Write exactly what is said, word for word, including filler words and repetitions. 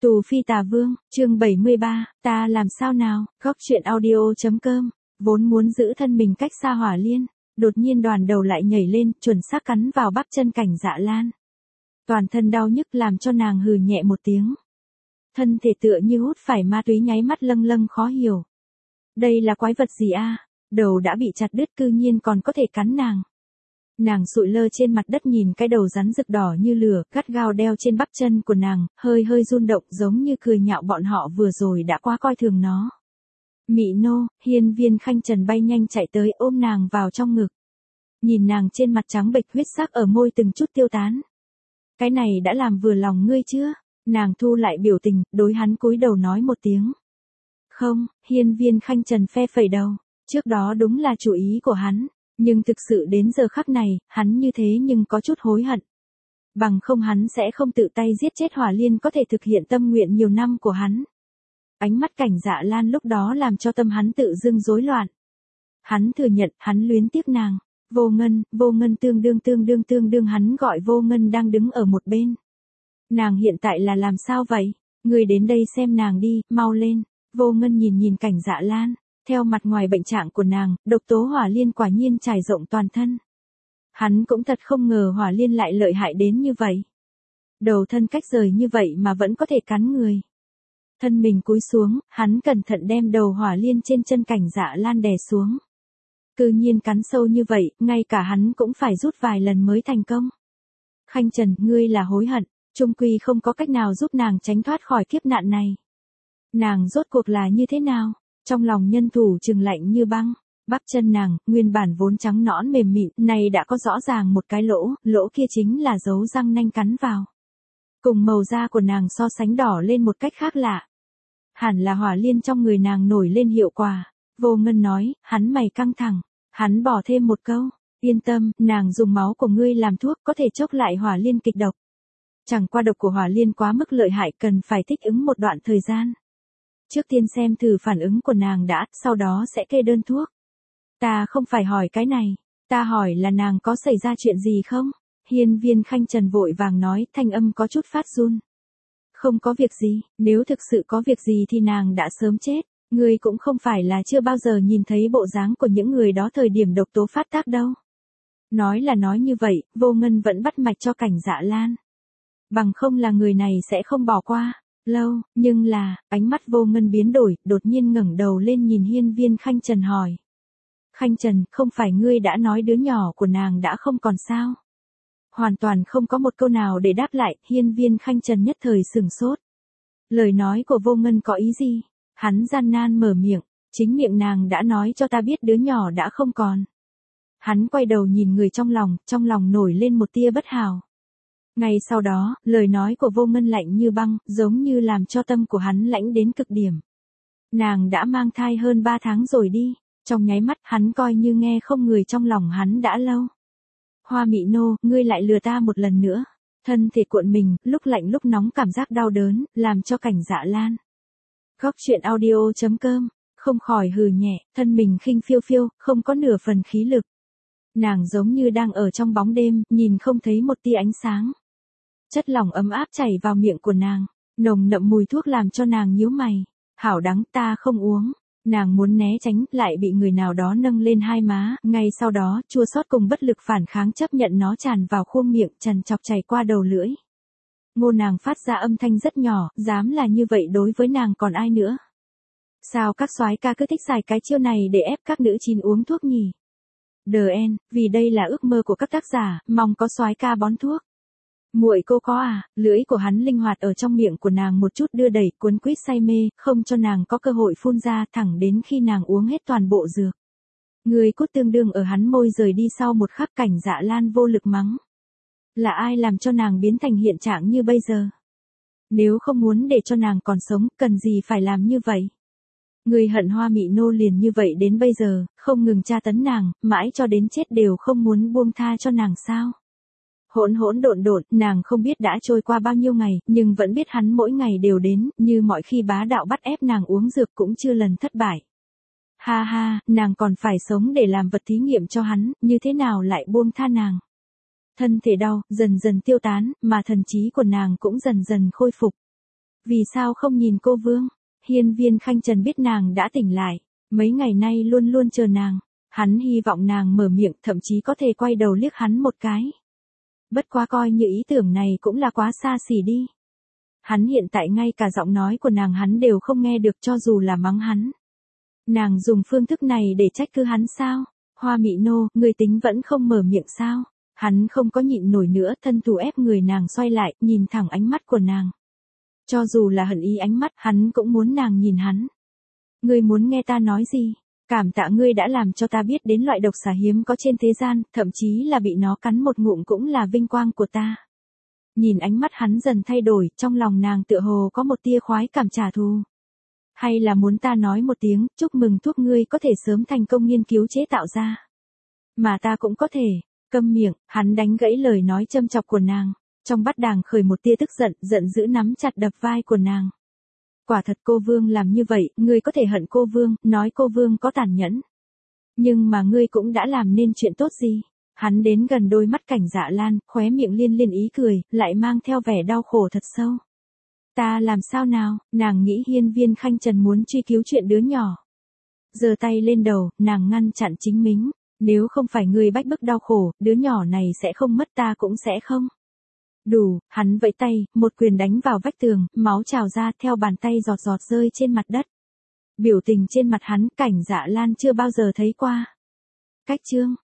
Tù Phi Tà Vương, chương bảy mươi ba, ta làm sao nào, góc chuyện audio.com, vốn muốn giữ thân mình cách xa Hỏa Liên, đột nhiên đoàn đầu lại nhảy lên, chuẩn xác cắn vào bắp chân Cảnh Dạ Lan. Toàn thân đau nhức làm cho nàng hừ nhẹ một tiếng. Thân thể tựa như hút phải ma túy nháy mắt lâng lâng khó hiểu. Đây là quái vật gì a? Đầu đã bị chặt đứt cư nhiên còn có thể cắn nàng. Nàng sụi lơ trên mặt đất nhìn cái đầu rắn rực đỏ như lửa, gắt gao đeo trên bắp chân của nàng, hơi hơi run động giống như cười nhạo bọn họ vừa rồi đã quá coi thường nó. Mị nô, Hiên Viên Khanh Trần bay nhanh chạy tới ôm nàng vào trong ngực. Nhìn nàng trên mặt trắng bệch huyết sắc ở môi từng chút tiêu tán. Cái này đã làm vừa lòng ngươi chưa? Nàng thu lại biểu tình, đối hắn cúi đầu nói một tiếng. Không, Hiên Viên Khanh Trần phe phẩy đầu, trước đó đúng là chủ ý của hắn. Nhưng thực sự đến giờ khắc này, hắn như thế nhưng có chút hối hận. Bằng không hắn sẽ không tự tay giết chết Hỏa Liên có thể thực hiện tâm nguyện nhiều năm của hắn. Ánh mắt Cảnh Dạ Lan lúc đó làm cho tâm hắn tự dưng rối loạn. Hắn thừa nhận hắn luyến tiếc nàng. Vô Ngân, Vô Ngân tương đương tương đương tương đương hắn gọi Vô Ngân đang đứng ở một bên. Nàng hiện tại là làm sao vậy? Người đến đây xem nàng đi, mau lên. Vô Ngân nhìn nhìn Cảnh Dạ Lan. Theo mặt ngoài bệnh trạng của nàng, độc tố Hỏa Liên quả nhiên trải rộng toàn thân. Hắn cũng thật không ngờ Hỏa Liên lại lợi hại đến như vậy. Đầu thân cách rời như vậy mà vẫn có thể cắn người. Thân mình cúi xuống, hắn cẩn thận đem đầu Hỏa Liên trên chân Cảnh Dạ Lan đè xuống. Cư nhiên cắn sâu như vậy, ngay cả hắn cũng phải rút vài lần mới thành công. Khanh Trần, ngươi là hối hận, chung quy không có cách nào giúp nàng tránh thoát khỏi kiếp nạn này. Nàng rốt cuộc là như thế nào? Trong lòng nhân thủ trừng lạnh như băng, bắp chân nàng, nguyên bản vốn trắng nõn mềm mịn, này đã có rõ ràng một cái lỗ, lỗ kia chính là dấu răng nanh cắn vào. Cùng màu da của nàng so sánh đỏ lên một cách khác lạ. Hẳn là Hỏa Liên trong người nàng nổi lên hiệu quả. Vô Ngân nói, hắn mày căng thẳng, hắn bỏ thêm một câu, yên tâm, nàng dùng máu của ngươi làm thuốc có thể chốc lại Hỏa Liên kịch độc. Chẳng qua độc của Hỏa Liên quá mức lợi hại cần phải thích ứng một đoạn thời gian. Trước tiên xem thử phản ứng của nàng đã, sau đó sẽ kê đơn thuốc. Ta không phải hỏi cái này, ta hỏi là nàng có xảy ra chuyện gì không? Hiên Viên Khanh Trần vội vàng nói, thanh âm có chút phát run. Không có việc gì, nếu thực sự có việc gì thì nàng đã sớm chết. Ngươi cũng không phải là chưa bao giờ nhìn thấy bộ dáng của những người đó thời điểm độc tố phát tác đâu. Nói là nói như vậy, Vô Ngân vẫn bắt mạch cho Cảnh Dạ Lan. Bằng không là người này sẽ không bỏ qua. Lâu, nhưng là, ánh mắt Vô Ngân biến đổi, đột nhiên ngẩng đầu lên nhìn Hiên Viên Khanh Trần hỏi. Khanh Trần, không phải ngươi đã nói đứa nhỏ của nàng đã không còn sao? Hoàn toàn không có một câu nào để đáp lại, Hiên Viên Khanh Trần nhất thời sửng sốt. Lời nói của Vô Ngân có ý gì? Hắn gian nan mở miệng, chính miệng nàng đã nói cho ta biết đứa nhỏ đã không còn. Hắn quay đầu nhìn người trong lòng, trong lòng nổi lên một tia bất hảo. Ngay sau đó, lời nói của Vô Ngân lạnh như băng, giống như làm cho tâm của hắn lãnh đến cực điểm. Nàng đã mang thai hơn ba tháng rồi đi, trong nháy mắt hắn coi như nghe không người trong lòng hắn đã lâu. Hoa Mị Nô, ngươi lại lừa ta một lần nữa. Thân thể cuộn mình, lúc lạnh lúc nóng cảm giác đau đớn, làm cho Cảnh Dạ Lan. Góc chuyện audio.com, không khỏi hừ nhẹ, thân mình khinh phiêu phiêu, không có nửa phần khí lực. Nàng giống như đang ở trong bóng đêm, nhìn không thấy một tia ánh sáng. Chất lỏng ấm áp chảy vào miệng của nàng, nồng nậm mùi thuốc làm cho nàng nhíu mày. Hảo đắng, ta không uống. Nàng muốn né tránh, lại bị người nào đó nâng lên hai má, ngay sau đó, chua xót cùng bất lực phản kháng chấp nhận nó tràn vào khuôn miệng, trằn trọc chảy qua đầu lưỡi. Ngô nàng phát ra âm thanh rất nhỏ, dám là như vậy đối với nàng còn ai nữa. Sao các soái ca cứ thích xài cái chiêu này để ép các nữ chín uống thuốc nhỉ? Đờ en, vì đây là ước mơ của các tác giả, mong có soái ca bón thuốc. Muội cô có à? Lưỡi của hắn linh hoạt ở trong miệng của nàng một chút đưa đẩy, cuốn quýt say mê, không cho nàng có cơ hội phun ra, thẳng đến khi nàng uống hết toàn bộ dược. Người cút tương đương ở hắn môi rời đi sau một khắc. Cảnh Dạ Lan vô lực mắng. Là ai làm cho nàng biến thành hiện trạng như bây giờ? Nếu không muốn để cho nàng còn sống, cần gì phải làm như vậy? Người hận Hoa Mị Nô liền như vậy đến bây giờ, không ngừng tra tấn nàng, mãi cho đến chết đều không muốn buông tha cho nàng sao? Hỗn hỗn độn độn, nàng không biết đã trôi qua bao nhiêu ngày, nhưng vẫn biết hắn mỗi ngày đều đến, như mọi khi bá đạo bắt ép nàng uống dược cũng chưa lần thất bại. Ha ha, nàng còn phải sống để làm vật thí nghiệm cho hắn, như thế nào lại buông tha nàng? Thân thể đau, dần dần tiêu tán, mà thần trí của nàng cũng dần dần khôi phục. Vì sao không nhìn cô Vương? Hiên Viên Khanh Trần biết nàng đã tỉnh lại, mấy ngày nay luôn luôn chờ nàng. Hắn hy vọng nàng mở miệng, thậm chí có thể quay đầu liếc hắn một cái. Bất quá coi như ý tưởng này cũng là quá xa xỉ đi. Hắn hiện tại ngay cả giọng nói của nàng hắn đều không nghe được, cho dù là mắng hắn. Nàng dùng phương thức này để trách cứ hắn sao? Hoa Mị Nô, người tính vẫn không mở miệng sao? Hắn không có nhịn nổi nữa, thân thủ ép người nàng xoay lại, nhìn thẳng ánh mắt của nàng. Cho dù là hận ý ánh mắt, hắn cũng muốn nàng nhìn hắn. Ngươi muốn nghe ta nói gì? Cảm tạ ngươi đã làm cho ta biết đến loại độc xà hiếm có trên thế gian, thậm chí là bị nó cắn một ngụm cũng là vinh quang của ta. Nhìn ánh mắt hắn dần thay đổi, trong lòng nàng tựa hồ có một tia khoái cảm trả thù. Hay là muốn ta nói một tiếng, chúc mừng thuốc ngươi có thể sớm thành công nghiên cứu chế tạo ra. Mà ta cũng có thể, câm miệng, hắn đánh gãy lời nói châm chọc của nàng. Trong bắt đàng khởi một tia tức giận, giận dữ nắm chặt đập vai của nàng. Quả thật cô Vương làm như vậy, ngươi có thể hận cô Vương, nói cô Vương có tàn nhẫn. Nhưng mà ngươi cũng đã làm nên chuyện tốt gì? Hắn đến gần đôi mắt Cảnh Dạ Lan, khóe miệng liên liên ý cười, lại mang theo vẻ đau khổ thật sâu. Ta làm sao nào? Nàng nghĩ Hiên Viên Khanh Trần muốn truy cứu chuyện đứa nhỏ. Giơ tay lên đầu, nàng ngăn chặn chính mình. Nếu không phải ngươi bách bức đau khổ, đứa nhỏ này sẽ không mất, ta cũng sẽ không. Đủ, hắn vẫy tay, một quyền đánh vào vách tường, máu trào ra theo bàn tay giọt giọt rơi trên mặt đất. Biểu tình trên mặt hắn, Cảnh Dạ Lan chưa bao giờ thấy qua. Cách chương